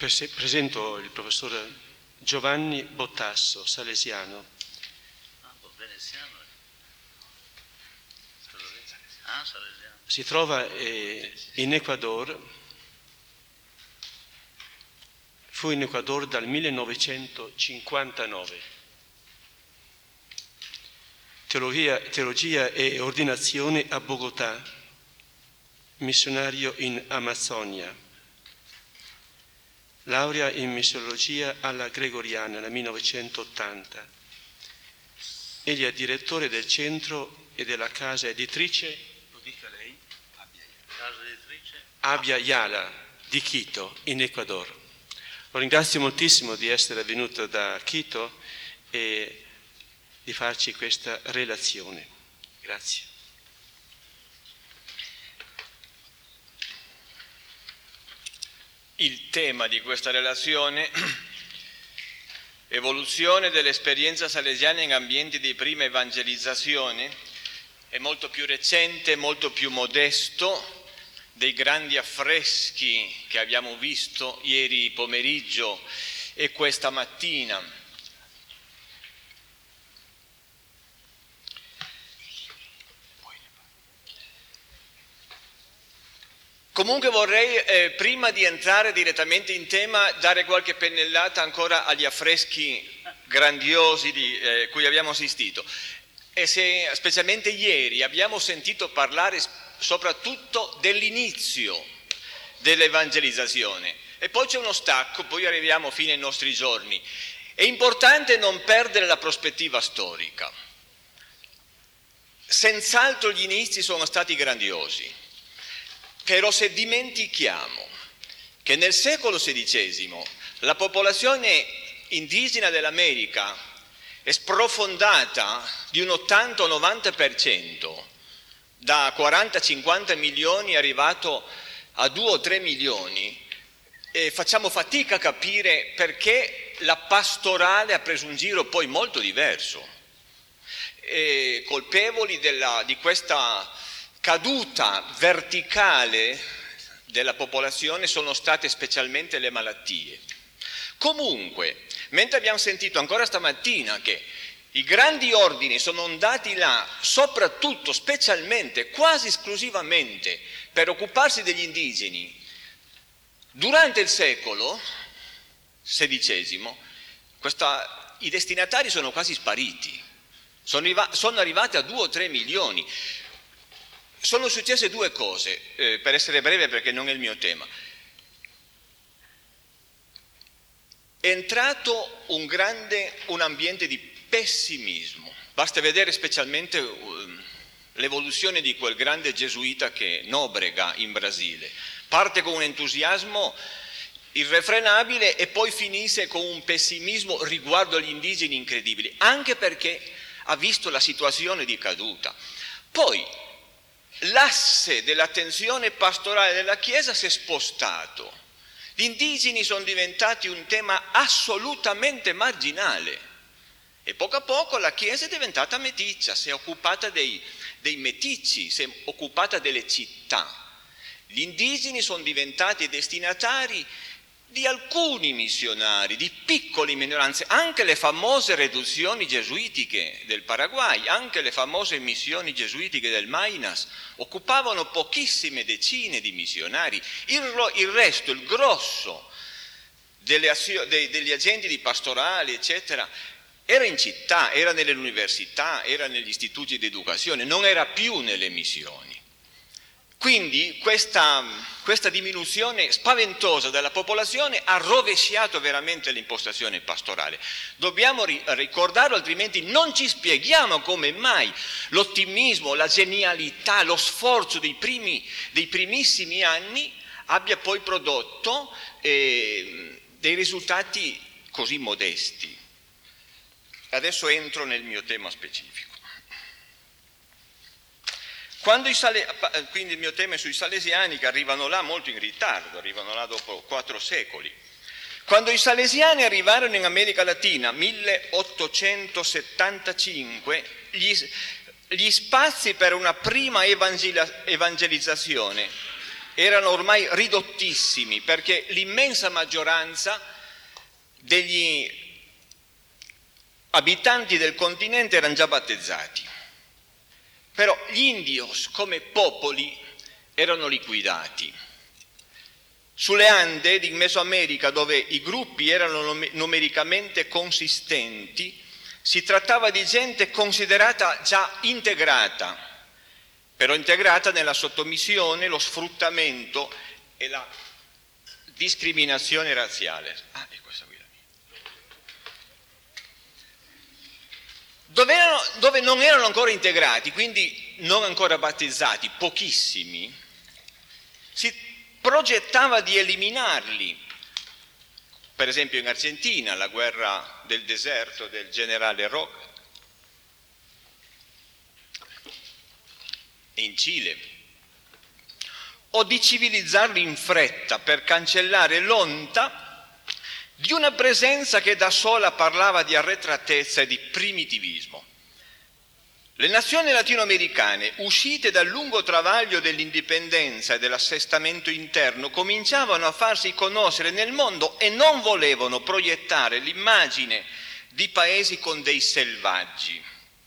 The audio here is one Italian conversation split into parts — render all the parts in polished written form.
Presento il professor Giovanni Bottasso, salesiano. Veneziano. Salesiano. Si trova in Ecuador. Fu in Ecuador dal 1959. Teologia e ordinazione a Bogotà, missionario in Amazzonia. Laurea in missiologia alla Gregoriana nel 1980. Egli è direttore del centro e della casa editrice, lo dica lei, Casa editrice Abya Yala di Quito, in Ecuador. Lo ringrazio moltissimo di essere venuto da Quito e di farci questa relazione. Grazie. Il tema di questa relazione, evoluzione dell'esperienza salesiana in ambienti di prima evangelizzazione, è molto più recente, molto più modesto dei grandi affreschi che abbiamo visto ieri pomeriggio e questa mattina. Comunque vorrei, prima di entrare direttamente in tema, dare qualche pennellata ancora agli affreschi grandiosi di cui abbiamo assistito. E specialmente ieri abbiamo sentito parlare soprattutto dell'inizio dell'evangelizzazione. E poi c'è uno stacco, poi arriviamo fino ai nostri giorni. È importante non perdere la prospettiva storica. Senz'altro gli inizi sono stati grandiosi. Però se dimentichiamo che nel secolo XVI la popolazione indigena dell'America è sprofondata di un 80-90%, da 40-50 milioni è arrivato a 2 o 3 milioni, e facciamo fatica a capire perché la pastorale ha preso un giro poi molto diverso. E colpevoli di questa caduta verticale della popolazione sono state specialmente le malattie. Comunque, mentre abbiamo sentito ancora stamattina che i grandi ordini sono andati là soprattutto, specialmente, quasi esclusivamente per occuparsi degli indigeni, durante il secolo XVI i destinatari sono quasi spariti, sono arrivati a 2 o 3 milioni. Sono successe due cose, per essere breve perché non è il mio tema. È entrato un ambiente di pessimismo. Basta vedere specialmente l'evoluzione di quel grande gesuita che è Nóbrega in Brasile. Parte con un entusiasmo irrefrenabile e poi finisce con un pessimismo riguardo agli indigeni incredibile, anche perché ha visto la situazione di caduta. Poi l'asse dell'attenzione pastorale della Chiesa si è spostato. Gli indigeni sono diventati un tema assolutamente marginale e poco a poco la Chiesa è diventata meticcia, si è occupata dei meticci, si è occupata delle città. Gli indigeni sono diventati destinatari di alcuni missionari, di piccole minoranze, anche le famose riduzioni gesuitiche del Paraguay, anche le famose missioni gesuitiche del Maynas, occupavano pochissime decine di missionari. Il resto, il grosso degli agenti di pastorali, eccetera, era in città, era nelle università, era negli istituti di educazione, non era più nelle missioni. Quindi questa diminuzione spaventosa della popolazione ha rovesciato veramente l'impostazione pastorale. Dobbiamo ricordarlo, altrimenti non ci spieghiamo come mai l'ottimismo, la genialità, lo sforzo dei primissimi anni abbia poi prodotto dei risultati così modesti. Adesso entro nel mio tema specifico. Quindi il mio tema è sui salesiani che arrivano là molto in ritardo, arrivano là dopo 4 secoli. Quando i salesiani arrivarono in America Latina, 1875, gli spazi per una prima evangelizzazione erano ormai ridottissimi perché l'immensa maggioranza degli abitanti del continente erano già battezzati. Però gli indios come popoli erano liquidati. Sulle Ande in Mesoamerica, dove i gruppi erano numericamente consistenti, si trattava di gente considerata già integrata, però integrata nella sottomissione, lo sfruttamento e la discriminazione razziale. È questa qui la mia. Dove non erano ancora integrati, quindi non ancora battezzati, pochissimi, si progettava di eliminarli. Per esempio in Argentina, la guerra del deserto del generale Roca, in Cile, o di civilizzarli in fretta per cancellare l'onta di una presenza che da sola parlava di arretratezza e di primitivismo. Le nazioni latinoamericane, uscite dal lungo travaglio dell'indipendenza e dell'assestamento interno, cominciavano a farsi conoscere nel mondo e non volevano proiettare l'immagine di paesi con dei selvaggi.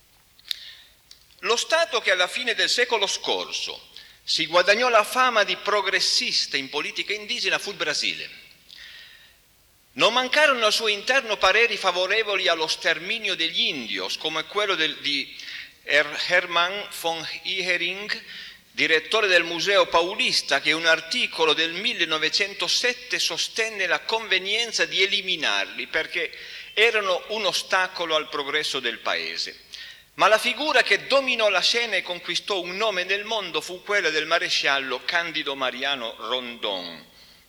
Lo Stato che alla fine del secolo scorso si guadagnò la fama di progressista in politica indigena fu il Brasile. Non mancarono al suo interno pareri favorevoli allo sterminio degli indios, come quello di Hermann von Ihering, direttore del Museo Paulista, che in un articolo del 1907 sostenne la convenienza di eliminarli perché erano un ostacolo al progresso del paese. Ma la figura che dominò la scena e conquistò un nome nel mondo fu quella del maresciallo Candido Mariano Rondon.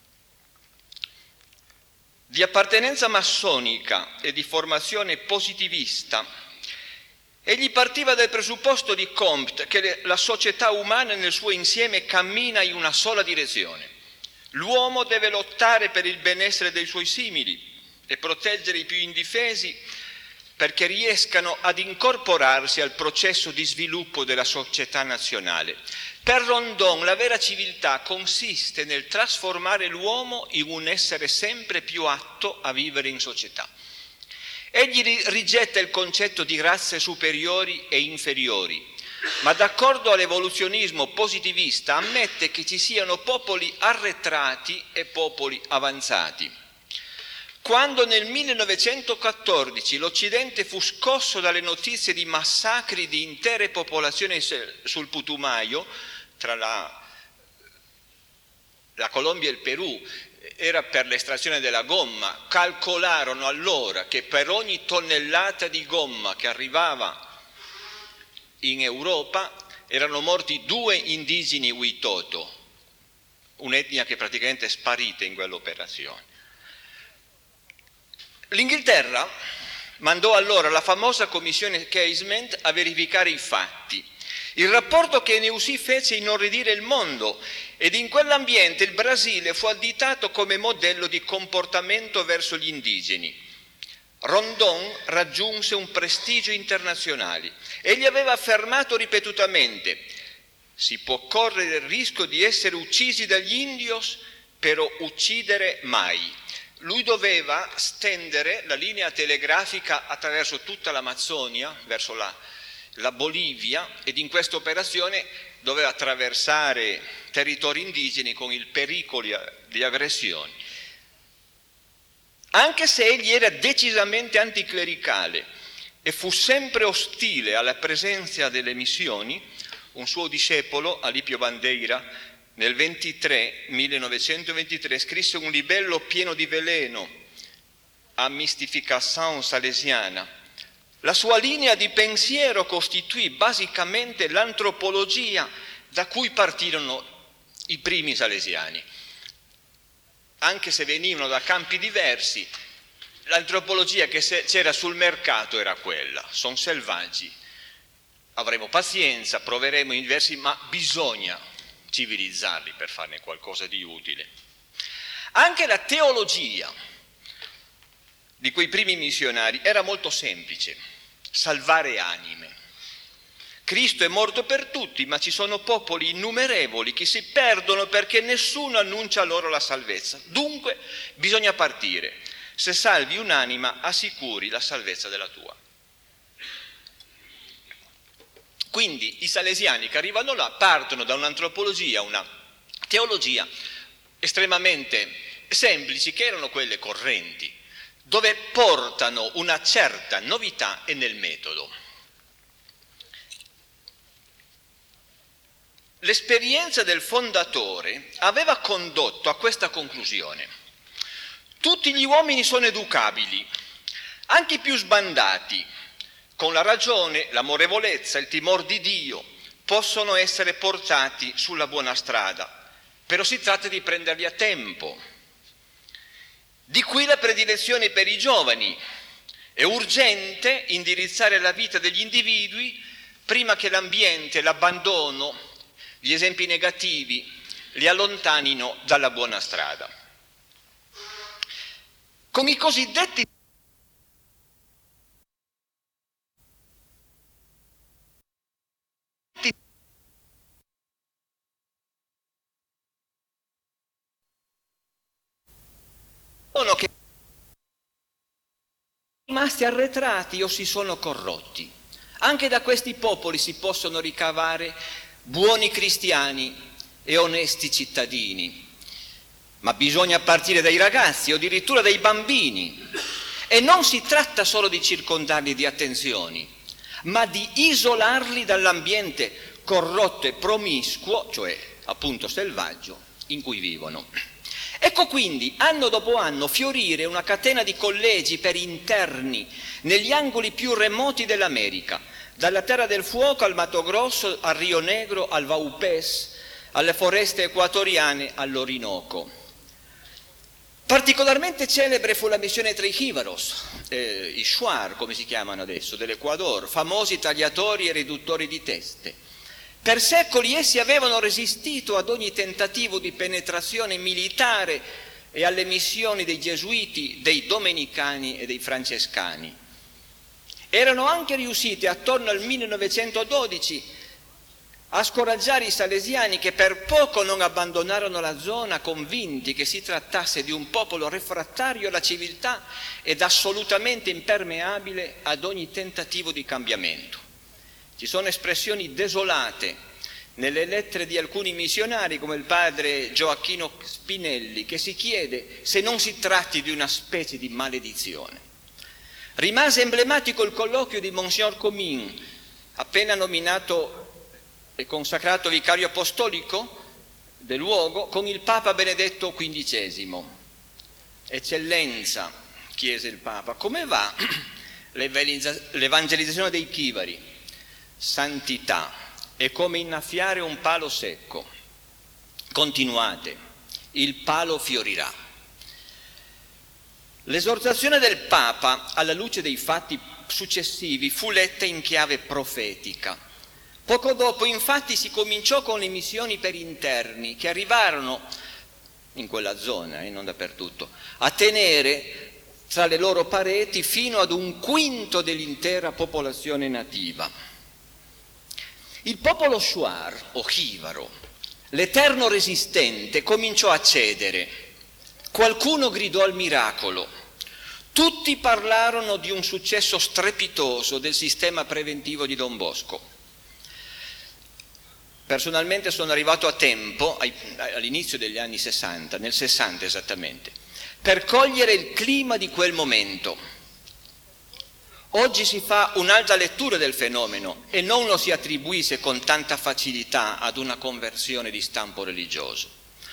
Di appartenenza massonica e di formazione positivista, egli partiva dal presupposto di Comte che la società umana nel suo insieme cammina in una sola direzione. L'uomo deve lottare per il benessere dei suoi simili e proteggere i più indifesi perché riescano ad incorporarsi al processo di sviluppo della società nazionale. Per Rondon la vera civiltà consiste nel trasformare l'uomo in un essere sempre più atto a vivere in società. Egli rigetta il concetto di razze superiori e inferiori, ma d'accordo all'evoluzionismo positivista ammette che ci siano popoli arretrati e popoli avanzati. Quando nel 1914 l'Occidente fu scosso dalle notizie di massacri di intere popolazioni sul Putumayo, tra la Colombia e il Perù, era per l'estrazione della gomma, calcolarono allora che per ogni tonnellata di gomma che arrivava in Europa erano morti 2 indigeni Witoto, un'etnia che praticamente è sparita in quell'operazione. L'Inghilterra mandò allora la famosa commissione Casement a verificare i fatti. Il rapporto che ne uscì fece inorridire il mondo ed in quell'ambiente il Brasile fu additato come modello di comportamento verso gli indigeni. Rondon raggiunse un prestigio internazionale. Egli aveva affermato ripetutamente: si può correre il rischio di essere uccisi dagli indios, però uccidere mai. Lui doveva stendere la linea telegrafica attraverso tutta l'Amazzonia, verso la Bolivia, ed in questa operazione doveva attraversare territori indigeni con il pericolo di aggressioni. Anche se egli era decisamente anticlericale e fu sempre ostile alla presenza delle missioni, un suo discepolo, Alípio Bandeira, nel 1923 scrisse un libello pieno di veleno, A Mystification Salesiana. La sua linea di pensiero costituì basicamente l'antropologia da cui partirono i primi salesiani. Anche se venivano da campi diversi, l'antropologia che c'era sul mercato era quella: sono selvaggi, avremo pazienza, proveremo in diversi, ma bisogna civilizzarli per farne qualcosa di utile. Anche la teologia di quei primi missionari era molto semplice: salvare anime. Cristo è morto per tutti, ma ci sono popoli innumerevoli che si perdono perché nessuno annuncia loro la salvezza. Dunque bisogna partire. Se salvi un'anima, assicuri la salvezza della tua. Quindi i salesiani che arrivano là partono da un'antropologia, una teologia estremamente semplici, che erano quelle correnti, dove portano una certa novità e nel metodo. L'esperienza del fondatore aveva condotto a questa conclusione: tutti gli uomini sono educabili, anche i più sbandati, con la ragione, l'amorevolezza, il timore di Dio, possono essere portati sulla buona strada, però si tratta di prenderli a tempo. Di qui la predilezione per i giovani. È urgente indirizzare la vita degli individui prima che l'ambiente, l'abbandono, gli esempi negativi li allontanino dalla buona strada. Con i cosiddetti che rimasti arretrati o si sono corrotti. Anche da questi popoli si possono ricavare buoni cristiani e onesti cittadini, ma bisogna partire dai ragazzi o addirittura dai bambini, e non si tratta solo di circondarli di attenzioni, ma di isolarli dall'ambiente corrotto e promiscuo, cioè appunto selvaggio, in cui vivono. Ecco quindi anno dopo anno fiorire una catena di collegi per interni negli angoli più remoti dell'America, dalla Terra del Fuoco al Mato Grosso, al Rio Negro, al Vaupés, alle foreste equatoriane, all'Orinoco. Particolarmente celebre fu la missione tra i jíbaros, i shuar come si chiamano adesso, dell'Ecuador, famosi tagliatori e riduttori di teste. Per secoli essi avevano resistito ad ogni tentativo di penetrazione militare e alle missioni dei gesuiti, dei domenicani e dei francescani. Erano anche riusciti attorno al 1912 a scoraggiare i salesiani, che per poco non abbandonarono la zona, convinti che si trattasse di un popolo refrattario alla civiltà ed assolutamente impermeabile ad ogni tentativo di cambiamento. Ci sono espressioni desolate nelle lettere di alcuni missionari, come il padre Gioacchino Spinelli, che si chiede se non si tratti di una specie di maledizione. Rimase emblematico il colloquio di Monsignor Comín, appena nominato e consacrato vicario apostolico del luogo, con il Papa Benedetto XV. Eccellenza, chiese il Papa, come va l'evangelizzazione dei chibari? Santità, è come innaffiare un palo secco. Continuate, il palo fiorirà. L'esortazione del Papa, alla luce dei fatti successivi, fu letta in chiave profetica. Poco dopo, infatti, si cominciò con le missioni per interni, che arrivarono in quella zona, e non dappertutto, a tenere tra le loro pareti fino ad 1/5 dell'intera popolazione nativa. Il popolo shuar, o jibaro, l'eterno resistente, cominciò a cedere. Qualcuno gridò al miracolo. Tutti parlarono di un successo strepitoso del sistema preventivo di Don Bosco. Personalmente sono arrivato a tempo, all'inizio degli anni 60, nel 60 esattamente, per cogliere il clima di quel momento. Oggi si fa un'alta lettura del fenomeno e non lo si attribuisce con tanta facilità ad una conversione di stampo religioso.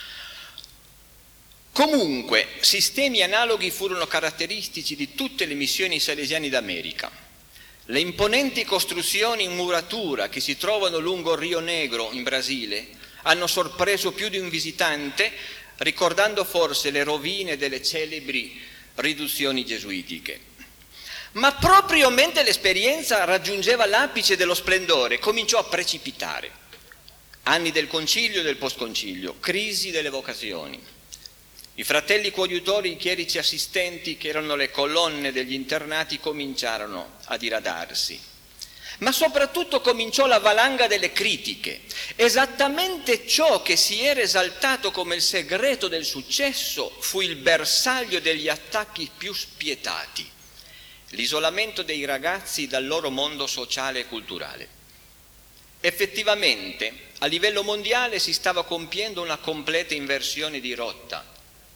Comunque, sistemi analoghi furono caratteristici di tutte le missioni salesiane d'America. Le imponenti costruzioni in muratura che si trovano lungo il Rio Negro in Brasile hanno sorpreso più di un visitante, ricordando forse le rovine delle celebri riduzioni gesuitiche. Ma proprio mentre l'esperienza raggiungeva l'apice dello splendore, cominciò a precipitare. Anni del concilio e del postconcilio, crisi delle vocazioni. I fratelli coadiutori, i chierici assistenti, che erano le colonne degli internati, cominciarono a diradarsi. Ma soprattutto cominciò la valanga delle critiche. Esattamente ciò che si era esaltato come il segreto del successo fu il bersaglio degli attacchi più spietati: l'isolamento dei ragazzi dal loro mondo sociale e culturale. Effettivamente, a livello mondiale si stava compiendo una completa inversione di rotta.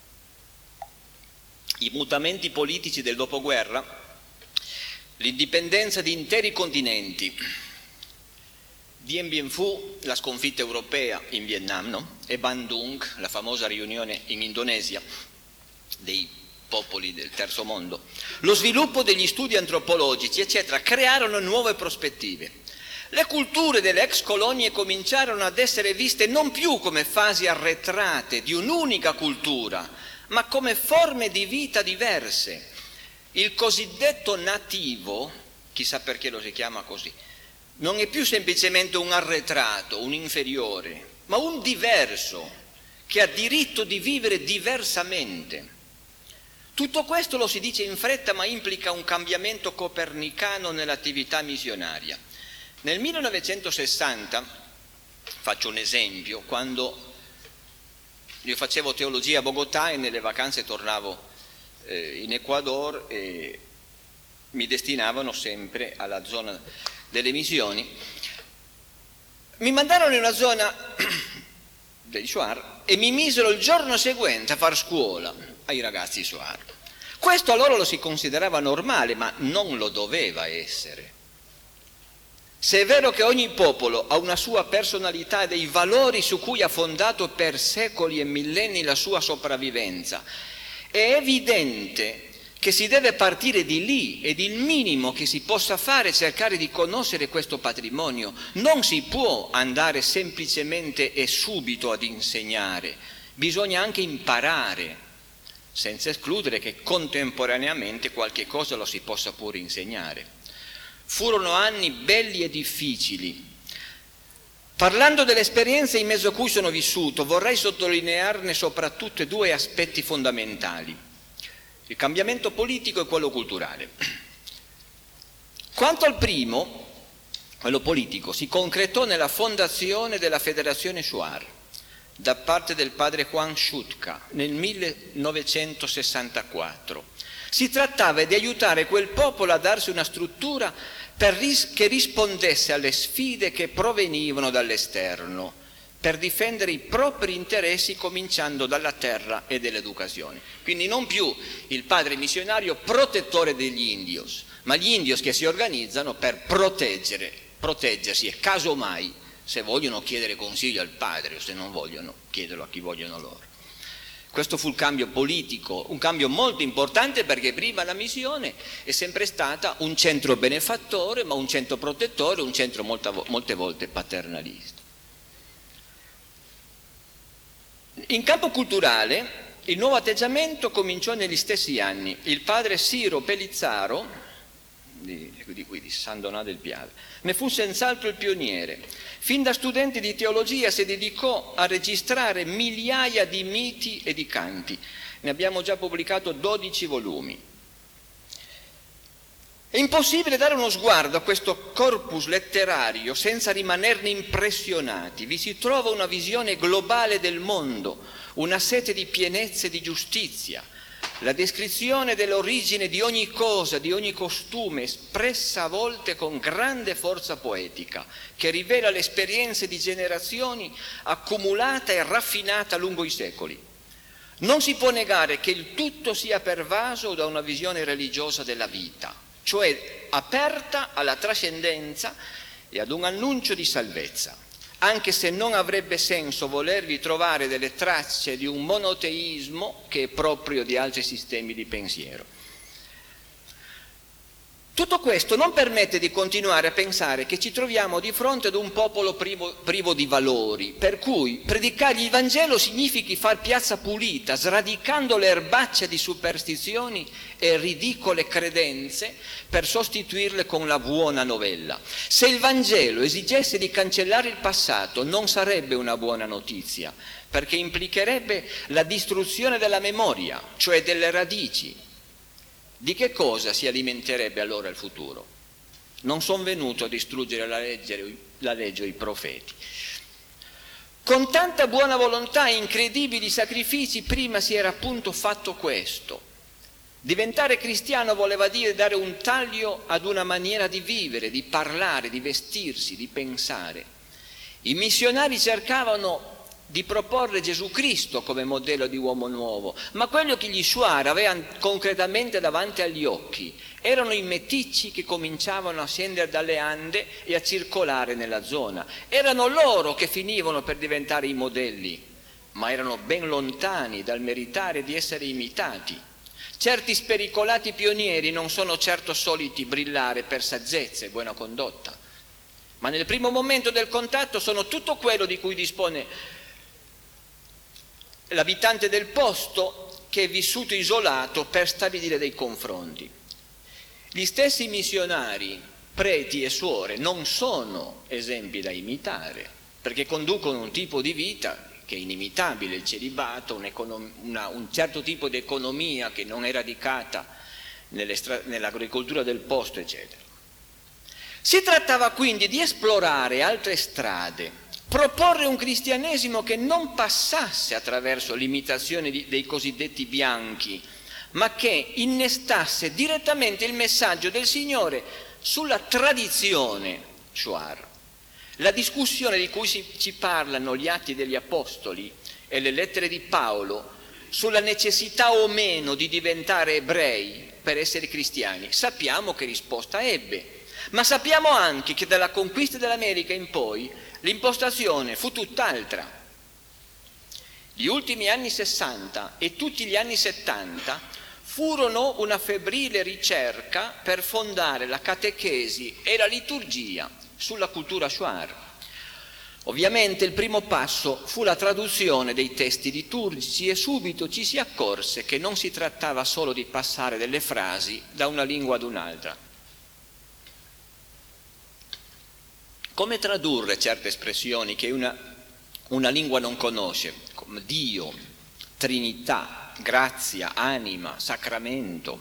I mutamenti politici del dopoguerra, l'indipendenza di interi continenti, Dien Bien Phu, la sconfitta europea in Vietnam, no? E Bandung, la famosa riunione in Indonesia dei popoli del terzo mondo, lo sviluppo degli studi antropologici, eccetera, crearono nuove prospettive. Le culture delle ex colonie cominciarono ad essere viste non più come fasi arretrate di un'unica cultura, ma come forme di vita diverse. Il cosiddetto nativo, chissà perché lo si chiama così, non è più semplicemente un arretrato, un inferiore, ma un diverso che ha diritto di vivere diversamente. Tutto questo lo si dice in fretta, ma implica un cambiamento copernicano nell'attività missionaria. Nel 1960, faccio un esempio, quando io facevo teologia a Bogotà e nelle vacanze tornavo in Ecuador e mi destinavano sempre alla zona delle missioni, mi mandarono in una zona degli Shuar e mi misero il giorno seguente a far scuola ai ragazzi Shuar. Questo a loro lo si considerava normale, ma non lo doveva essere. Se è vero che ogni popolo ha una sua personalità e dei valori su cui ha fondato per secoli e millenni la sua sopravvivenza, è evidente che si deve partire di lì ed il minimo che si possa fare è cercare di conoscere questo patrimonio. Non si può andare semplicemente e subito ad insegnare, bisogna anche imparare, senza escludere che contemporaneamente qualche cosa lo si possa pure insegnare. Furono anni belli e difficili. Parlando delle esperienze in mezzo a cui sono vissuto, vorrei sottolinearne soprattutto due aspetti fondamentali: il cambiamento politico e quello culturale. Quanto al primo, quello politico, si concretò nella fondazione della Federazione Shuar da parte del padre Juan Schutka nel 1964. Si trattava di aiutare quel popolo a darsi una struttura che rispondesse alle sfide che provenivano dall'esterno, per difendere i propri interessi cominciando dalla terra e dall'educazione. Quindi non più il padre missionario protettore degli indios, ma gli indios che si organizzano per proteggersi e casomai, se vogliono, chiedere consiglio al padre, o se non vogliono, chiederlo a chi vogliono loro. Questo fu il cambio politico, un cambio molto importante, perché prima la missione è sempre stata un centro benefattore, ma un centro protettore, un centro molte volte paternalista. In campo culturale il nuovo atteggiamento cominciò negli stessi anni. Il padre Ciro Pellizzaro, di San Donà del Piave, ne fu senz'altro il pioniere. Fin da studente di teologia si dedicò a registrare migliaia di miti e di canti. Ne abbiamo già pubblicato 12 volumi. È impossibile dare uno sguardo a questo corpus letterario senza rimanerne impressionati. Vi si trova una visione globale del mondo, una sete di pienezza e di giustizia, la descrizione dell'origine di ogni cosa, di ogni costume, espressa a volte con grande forza poetica, che rivela le esperienze di generazioni accumulata e raffinata lungo i secoli. Non si può negare che il tutto sia pervaso da una visione religiosa della vita, cioè aperta alla trascendenza e ad un annuncio di salvezza, anche se non avrebbe senso volervi trovare delle tracce di un monoteismo che è proprio di altri sistemi di pensiero. Tutto questo non permette di continuare a pensare che ci troviamo di fronte ad un popolo privo di valori, per cui predicare il Vangelo significhi far piazza pulita, sradicando le erbacce di superstizioni e ridicole credenze per sostituirle con la buona novella. Se il Vangelo esigesse di cancellare il passato, non sarebbe una buona notizia, perché implicherebbe la distruzione della memoria, cioè delle radici. Di che cosa si alimenterebbe allora il futuro? Non sono venuto a distruggere la legge o i profeti. Con tanta buona volontà e incredibili sacrifici prima si era appunto fatto questo. Diventare cristiano voleva dire dare un taglio ad una maniera di vivere, di parlare, di vestirsi, di pensare. I missionari cercavano di proporre Gesù Cristo come modello di uomo nuovo, ma quello che gli Shuar avevano concretamente davanti agli occhi erano i meticci che cominciavano a scendere dalle Ande e a circolare nella zona. Erano loro che finivano per diventare i modelli, ma erano ben lontani dal meritare di essere imitati. Certi spericolati pionieri non sono certo soliti brillare per saggezza e buona condotta, ma nel primo momento del contatto sono tutto quello di cui dispone l'abitante del posto che è vissuto isolato per stabilire dei confronti. Gli stessi missionari, preti e suore non sono esempi da imitare, perché conducono un tipo di vita che è inimitabile, il celibato, un certo tipo di economia che non è radicata nell'agricoltura del posto, eccetera. Si trattava quindi di esplorare altre strade, proporre un cristianesimo che non passasse attraverso l'imitazione dei cosiddetti bianchi, ma che innestasse direttamente il messaggio del Signore sulla tradizione Shuar. La discussione di cui ci parlano gli Atti degli Apostoli e le lettere di Paolo sulla necessità o meno di diventare ebrei per essere cristiani, sappiamo che risposta ebbe, ma sappiamo anche che dalla conquista dell'America in poi l'impostazione fu tutt'altra. Gli ultimi anni 60 e tutti gli anni 70 furono una febbrile ricerca per fondare la catechesi e la liturgia sulla cultura Shuar. Ovviamente il primo passo fu la traduzione dei testi liturgici e subito ci si accorse che non si trattava solo di passare delle frasi da una lingua ad un'altra. Come tradurre certe espressioni che una lingua non conosce, come Dio, Trinità, grazia, anima, sacramento?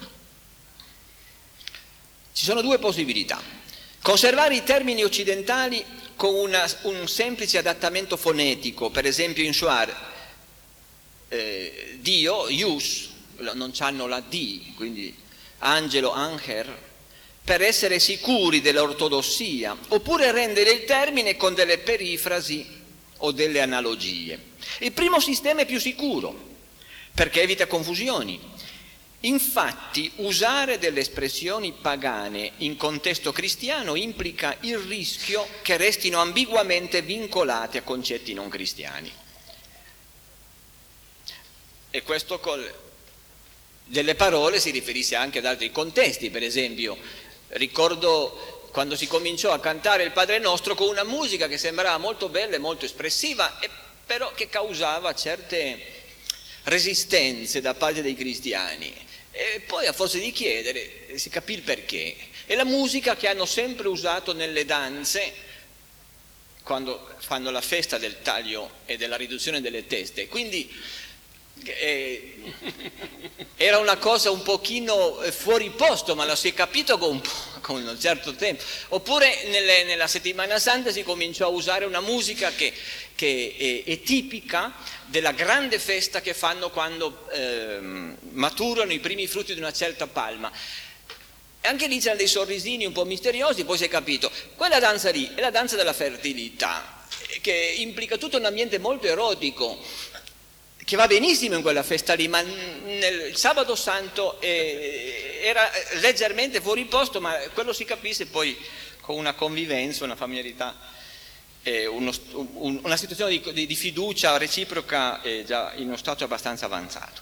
Ci sono due possibilità. Conservare i termini occidentali con un semplice adattamento fonetico, per esempio in Shuar, Dio, Yus, non c'hanno la D, quindi angelo, Anger, per essere sicuri dell'ortodossia, oppure rendere il termine con delle perifrasi o delle analogie. Il primo sistema è più sicuro, perché evita confusioni. Infatti, usare delle espressioni pagane in contesto cristiano implica il rischio che restino ambiguamente vincolate a concetti non cristiani. E questo delle parole si riferisce anche ad altri contesti, per esempio, ricordo quando si cominciò a cantare il Padre Nostro con una musica che sembrava molto bella e molto espressiva, però che causava certe resistenze da parte dei cristiani. E poi a forza di chiedere si capì il perché. È la musica che hanno sempre usato nelle danze quando fanno la festa del taglio e della riduzione delle teste. Quindi era una cosa un pochino fuori posto, ma lo si è capito con un certo tempo. Oppure nella settimana santa si cominciò a usare una musica che è tipica della grande festa che fanno quando maturano i primi frutti di una certa palma. E anche lì c'erano dei sorrisini un po' misteriosi, poi si è capito, quella danza lì è la danza della fertilità, che implica tutto un ambiente molto erotico, che va benissimo in quella festa lì, ma il sabato santo era leggermente fuori posto, ma quello si capisce poi con una convivenza, una familiarità, una situazione di fiducia reciproca già in uno stato abbastanza avanzato.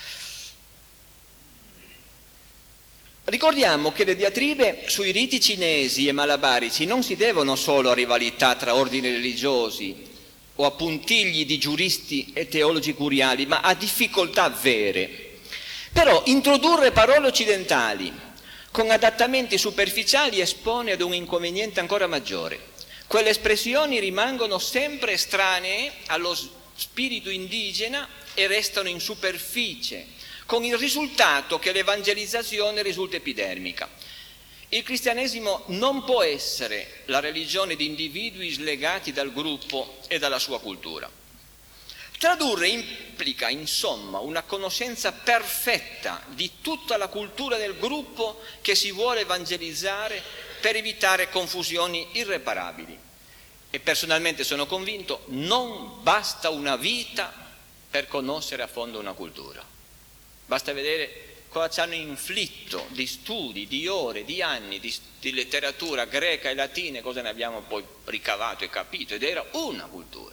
Ricordiamo che le diatribe sui riti cinesi e malabarici non si devono solo a rivalità tra ordini religiosi o a puntigli di giuristi e teologi curiali, ma a difficoltà vere. Però introdurre parole occidentali con adattamenti superficiali espone ad un inconveniente ancora maggiore. Quelle espressioni rimangono sempre estranee allo spirito indigena e restano in superficie, con il risultato che l'evangelizzazione risulta epidermica. Il cristianesimo non può essere la religione di individui slegati dal gruppo e dalla sua cultura. Tradurre implica, insomma, una conoscenza perfetta di tutta la cultura del gruppo che si vuole evangelizzare per evitare confusioni irreparabili. E personalmente sono convinto, non basta una vita per conoscere a fondo una cultura. Basta vedere cosa ci hanno inflitto di studi, di ore, di anni, di letteratura greca e latina, cosa ne abbiamo poi ricavato e capito, ed era una cultura.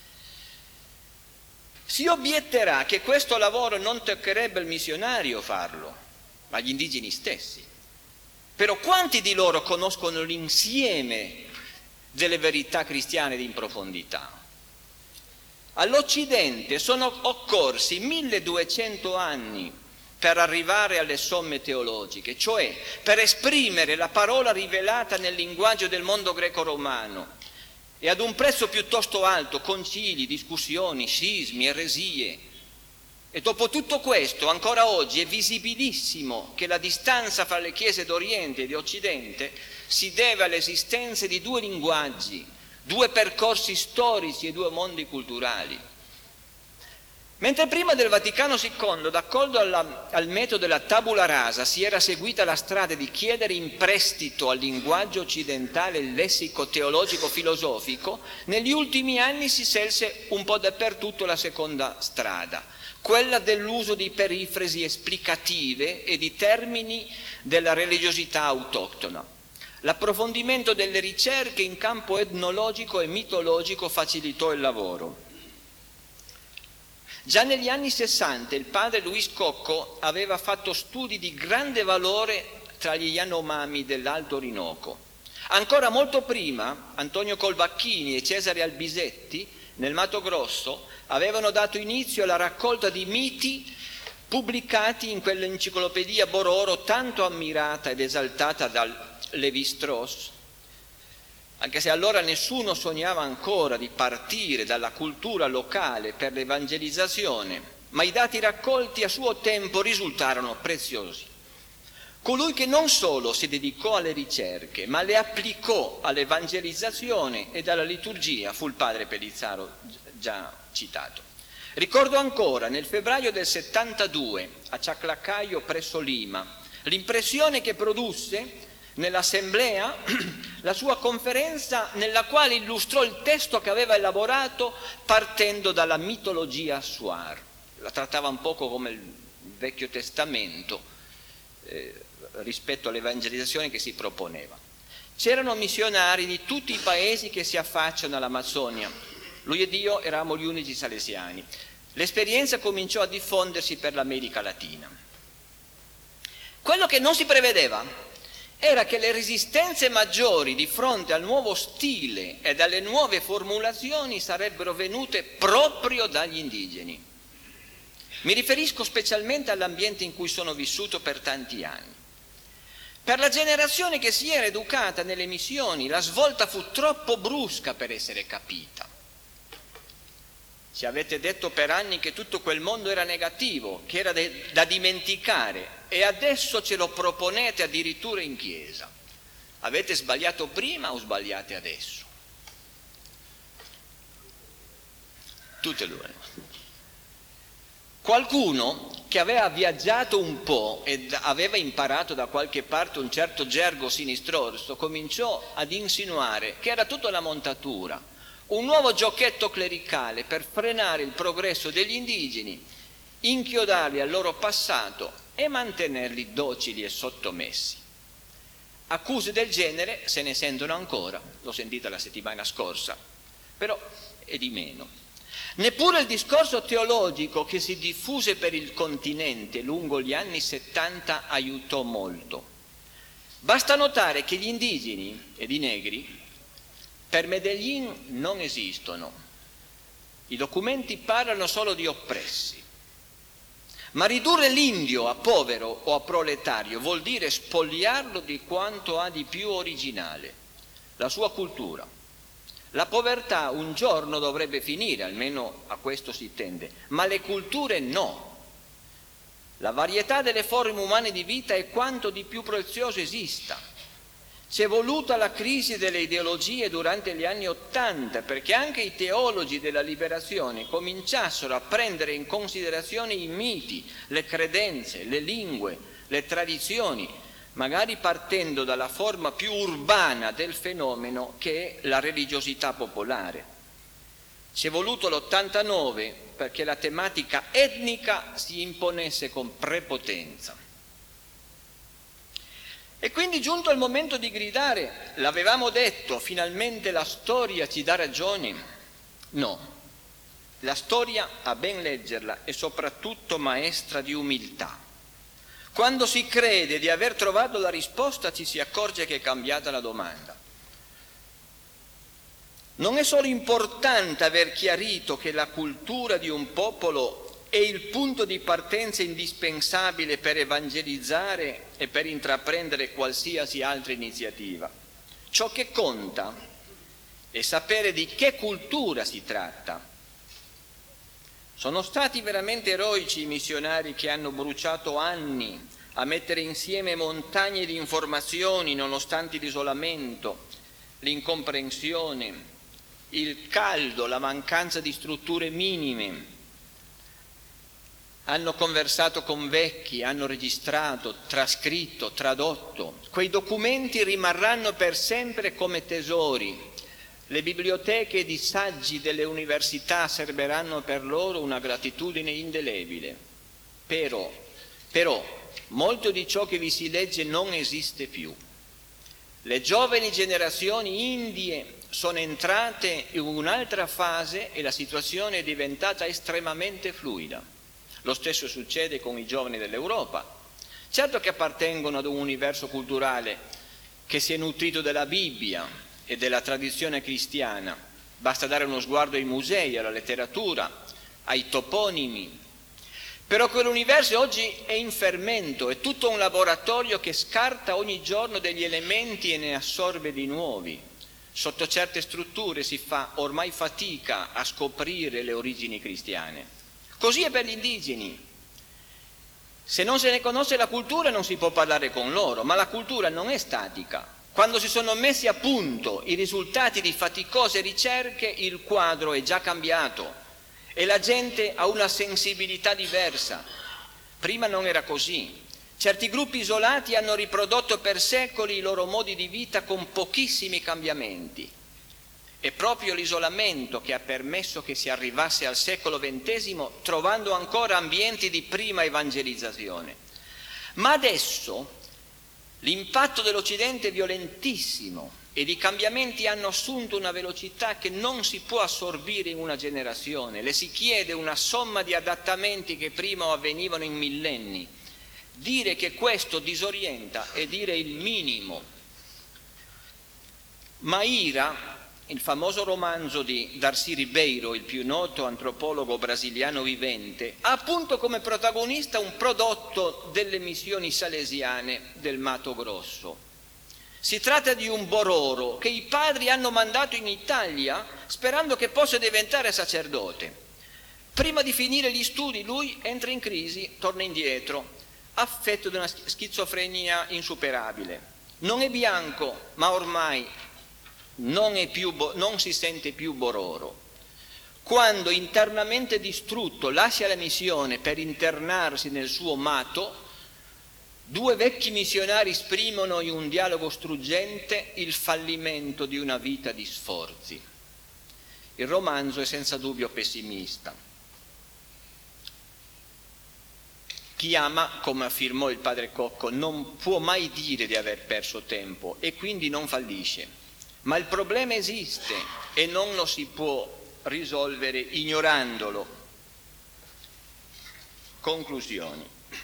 Si obietterà che questo lavoro non toccherebbe al missionario farlo, ma agli indigeni stessi. Però quanti di loro conoscono l'insieme delle verità cristiane in profondità? All'Occidente sono occorsi 1200 anni per arrivare alle somme teologiche, cioè per esprimere la parola rivelata nel linguaggio del mondo greco-romano e ad un prezzo piuttosto alto, concili, discussioni, scismi, eresie. E dopo tutto questo, ancora oggi è visibilissimo che la distanza fra le chiese d'Oriente e di Occidente si deve all'esistenza di due linguaggi, due percorsi storici e due mondi culturali. Mentre prima del Vaticano II, d'accordo al metodo della tabula rasa, si era seguita la strada di chiedere in prestito al linguaggio occidentale il lessico teologico-filosofico, negli ultimi anni si scelse un po' dappertutto la seconda strada, quella dell'uso di perifrasi esplicative e di termini della religiosità autoctona. L'approfondimento delle ricerche in campo etnologico e mitologico facilitò il lavoro. Già negli anni 60 il padre Luis Cocco aveva fatto studi di grande valore tra gli Yanomami dell'Alto Orinoco. Ancora molto prima Antonio Colbacchini e Cesare Albisetti nel Mato Grosso avevano dato inizio alla raccolta di miti pubblicati in quell'enciclopedia Bororo tanto ammirata ed esaltata da Lévi-Strauss, anche se allora nessuno sognava ancora di partire dalla cultura locale per l'evangelizzazione, ma i dati raccolti a suo tempo risultarono preziosi. Colui che non solo si dedicò alle ricerche, ma le applicò all'evangelizzazione e alla liturgia fu il padre Pellizzaro già citato. Ricordo ancora, nel febbraio del 72, a Chaclacayo presso Lima, l'impressione che produsse nell'assemblea la sua conferenza nella quale illustrò il testo che aveva elaborato partendo dalla mitologia Suar. La trattava un poco come il Vecchio Testamento rispetto all'evangelizzazione che si proponeva. C'erano missionari di tutti i paesi che si affacciano all'Amazzonia. Lui ed io eravamo gli unici salesiani. L'esperienza cominciò a diffondersi per l'America Latina. Quello che non si prevedeva era che le resistenze maggiori di fronte al nuovo stile e alle nuove formulazioni sarebbero venute proprio dagli indigeni. Mi riferisco specialmente all'ambiente in cui sono vissuto per tanti anni. Per la generazione che si era educata nelle missioni, la svolta fu troppo brusca per essere capita. Ci avete detto per anni che tutto quel mondo era negativo, che era da dimenticare, e adesso ce lo proponete addirittura in chiesa. Avete sbagliato prima o sbagliate adesso? Tutte e due. Qualcuno che aveva viaggiato un po' ed aveva imparato da qualche parte un certo gergo sinistrorso cominciò ad insinuare che era tutta la montatura, un nuovo giochetto clericale per frenare il progresso degli indigeni, inchiodarli al loro passato e mantenerli docili e sottomessi. Accuse del genere se ne sentono ancora, l'ho sentita la settimana scorsa, però è di meno. Neppure il discorso teologico che si diffuse per il continente lungo gli anni 70 aiutò molto. Basta notare che gli indigeni ed i negri per Medellin non esistono. I documenti parlano solo di oppressi. Ma ridurre l'indio a povero o a proletario vuol dire spogliarlo di quanto ha di più originale, la sua cultura. La povertà un giorno dovrebbe finire, almeno a questo si tende, ma le culture no. La varietà delle forme umane di vita è quanto di più prezioso esista. C'è voluta la crisi delle ideologie durante gli anni '80 perché anche i teologi della liberazione cominciassero a prendere in considerazione i miti, le credenze, le lingue, le tradizioni, magari partendo dalla forma più urbana del fenomeno che è la religiosità popolare. C'è voluto l'89 perché la tematica etnica si imponesse con prepotenza. E quindi giunto il momento di gridare, l'avevamo detto, finalmente la storia ci dà ragione? No, la storia, a ben leggerla, è soprattutto maestra di umiltà. Quando si crede di aver trovato la risposta ci si accorge che è cambiata la domanda. Non è solo importante aver chiarito che la cultura di un popolo è il punto di partenza indispensabile per evangelizzare e per intraprendere qualsiasi altra iniziativa. Ciò che conta è sapere di che cultura si tratta. Sono stati veramente eroici i missionari che hanno bruciato anni a mettere insieme montagne di informazioni nonostante l'isolamento, l'incomprensione, il caldo, la mancanza di strutture minime. Hanno conversato con vecchi, hanno registrato, trascritto, tradotto. Quei documenti rimarranno per sempre come tesori. Le biblioteche di saggi delle università serberanno per loro una gratitudine indelebile. Però, molto di ciò che vi si legge non esiste più. Le giovani generazioni indie sono entrate in un'altra fase e la situazione è diventata estremamente fluida. Lo stesso succede con i giovani dell'Europa. Certo che appartengono ad un universo culturale che si è nutrito della Bibbia e della tradizione cristiana. Basta dare uno sguardo ai musei, alla letteratura, ai toponimi. Però quell'universo oggi è in fermento, è tutto un laboratorio che scarta ogni giorno degli elementi e ne assorbe di nuovi. Sotto certe strutture si fa ormai fatica a scoprire le origini cristiane. Così è per gli indigeni. Se non se ne conosce la cultura non si può parlare con loro, ma la cultura non è statica. Quando si sono messi a punto i risultati di faticose ricerche, il quadro è già cambiato e la gente ha una sensibilità diversa. Prima non era così. Certi gruppi isolati hanno riprodotto per secoli i loro modi di vita con pochissimi cambiamenti. È proprio l'isolamento che ha permesso che si arrivasse al secolo XX trovando ancora ambienti di prima evangelizzazione. Ma adesso l'impatto dell'Occidente è violentissimo ed i cambiamenti hanno assunto una velocità che non si può assorbire in una generazione. Le si chiede una somma di adattamenti che prima avvenivano in millenni. Dire che questo disorienta è dire il minimo. Maíra, il famoso romanzo di Darcy Ribeiro, il più noto antropologo brasiliano vivente, ha appunto come protagonista un prodotto delle missioni salesiane del Mato Grosso. Si tratta di un bororo che i padri hanno mandato in Italia sperando che possa diventare sacerdote. Prima di finire gli studi lui entra in crisi, torna indietro, affetto di una schizofrenia insuperabile. Non è bianco, ma ormai non si sente più bororo. Quando internamente distrutto lascia la missione per internarsi nel suo mato, due vecchi missionari esprimono in un dialogo struggente il fallimento di una vita di sforzi. Il romanzo è senza dubbio pessimista. Chi ama, come affermò il padre Cocco, non può mai dire di aver perso tempo e quindi non fallisce. Ma il problema esiste e non lo si può risolvere ignorandolo. Conclusioni.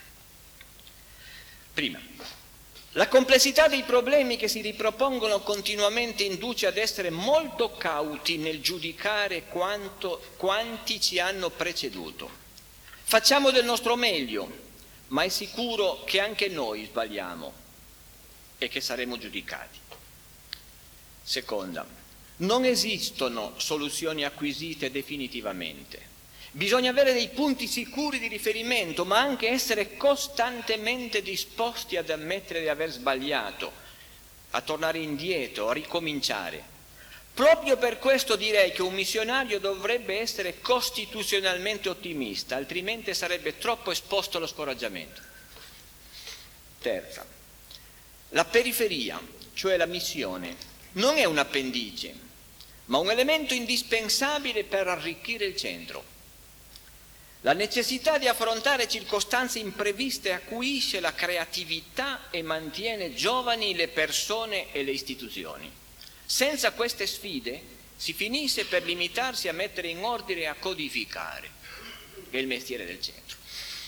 Prima, la complessità dei problemi che si ripropongono continuamente induce ad essere molto cauti nel giudicare quanti ci hanno preceduto. Facciamo del nostro meglio, ma è sicuro che anche noi sbagliamo e che saremo giudicati. Seconda, non esistono soluzioni acquisite definitivamente. Bisogna avere dei punti sicuri di riferimento, ma anche essere costantemente disposti ad ammettere di aver sbagliato, a tornare indietro, a ricominciare. Proprio per questo direi che un missionario dovrebbe essere costituzionalmente ottimista, altrimenti sarebbe troppo esposto allo scoraggiamento. Terza, la periferia, cioè la missione, non è un appendice, ma un elemento indispensabile per arricchire il centro. La necessità di affrontare circostanze impreviste acuisce la creatività e mantiene giovani le persone e le istituzioni. Senza queste sfide si finisce per limitarsi a mettere in ordine e a codificare, che è il mestiere del centro.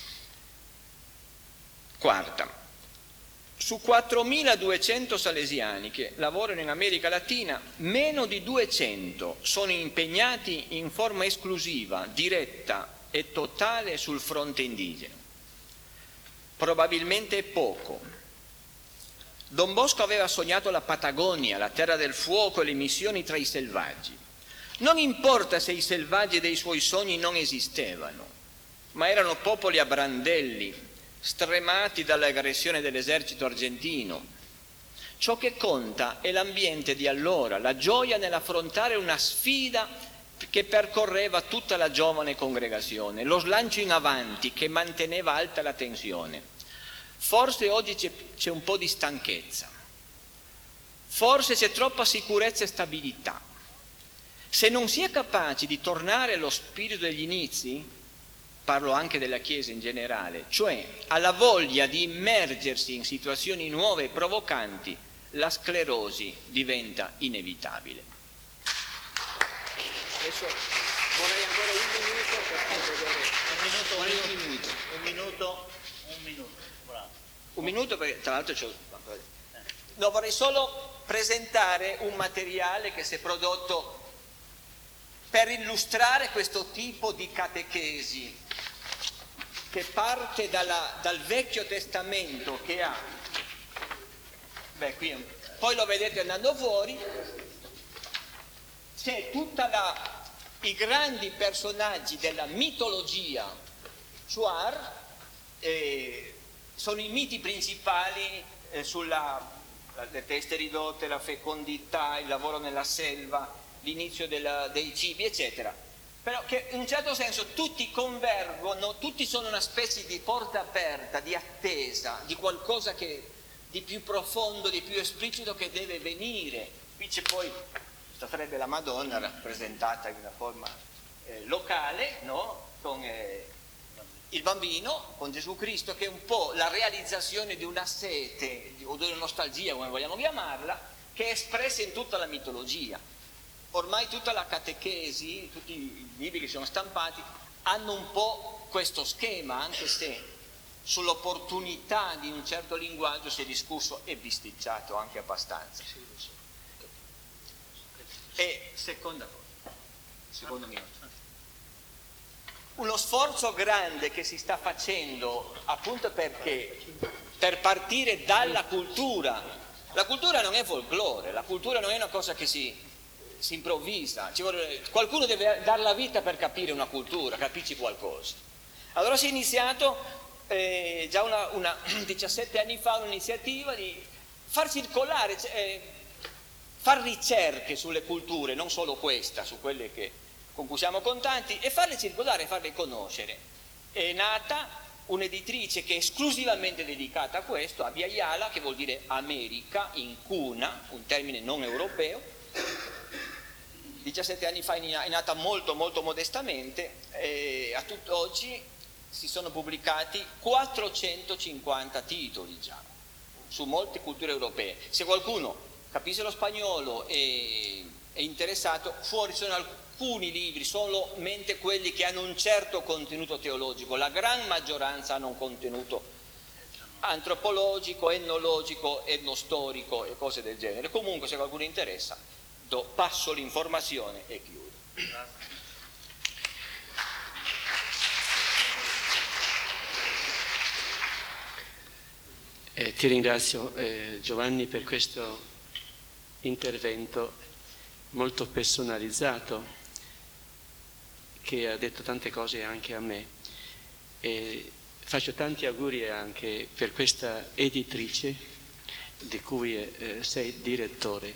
Quarta, su 4.200 salesiani che lavorano in America Latina, meno di 200 sono impegnati in forma esclusiva, diretta e totale sul fronte indigeno. Probabilmente è poco. Don Bosco aveva sognato la Patagonia, la terra del fuoco e le missioni tra i selvaggi. Non importa se i selvaggi dei suoi sogni non esistevano, ma erano popoli a brandelli, stremati dall'aggressione dell'esercito argentino. Ciò che conta è l'ambiente di allora, la gioia nell'affrontare una sfida che percorreva tutta la giovane congregazione, lo slancio in avanti che manteneva alta la tensione. Forse oggi c'è un po' di stanchezza, forse c'è troppa sicurezza e stabilità. Se non si è capaci di tornare allo spirito degli inizi, parlo anche della Chiesa in generale, cioè alla voglia di immergersi in situazioni nuove e provocanti, la sclerosi diventa inevitabile. Adesso vorrei ancora un minuto per vedere. Un minuto. Bravo. Un minuto perché tra l'altro no, vorrei solo presentare un materiale che si è prodotto per illustrare questo tipo di catechesi che parte dal Vecchio Testamento che ha, poi lo vedete andando fuori, c'è i grandi personaggi della mitologia Shuar, sono i miti principali le teste ridotte, la fecondità, il lavoro nella selva, l'inizio dei cibi, eccetera. Però che in un certo senso tutti convergono, tutti sono una specie di porta aperta, di attesa, di qualcosa di più profondo, di più esplicito che deve venire. Qui c'è poi, questa sarebbe la Madonna rappresentata in una forma locale, no? Con il bambino, con Gesù Cristo, che è un po' la realizzazione di una sete o di una nostalgia, come vogliamo chiamarla, che è espressa in tutta la mitologia. Ormai tutta la catechesi, tutti i libri che sono stampati, hanno un po' questo schema, anche se sull'opportunità di un certo linguaggio si è discusso e bisticciato anche abbastanza. E secondo minuto. Uno sforzo grande che si sta facendo appunto perché per partire dalla cultura. La cultura non è folklore, la cultura non è una cosa che si improvvisa, qualcuno deve dare la vita per capire una cultura, capirci qualcosa. Allora si è iniziato già 17 anni fa un'iniziativa di far circolare, far ricerche sulle culture, non solo questa, su quelle con cui siamo contanti, e farle circolare, farle conoscere. È nata un'editrice che è esclusivamente dedicata a questo, a Via Yala, che vuol dire America, in cuna, un termine non europeo. 17 anni fa è nata molto molto modestamente e a tutt'oggi si sono pubblicati 450 titoli già su molte culture europee. Se qualcuno capisce lo spagnolo e è interessato, fuori sono alcuni libri, solamente quelli che hanno un certo contenuto teologico, la gran maggioranza hanno un contenuto antropologico, etnologico, etnostorico e cose del genere. Comunque se qualcuno interessa passo l'informazione e chiudo. Ti ringrazio Giovanni per questo intervento molto personalizzato che ha detto tante cose anche a me e faccio tanti auguri anche per questa editrice di cui sei direttore,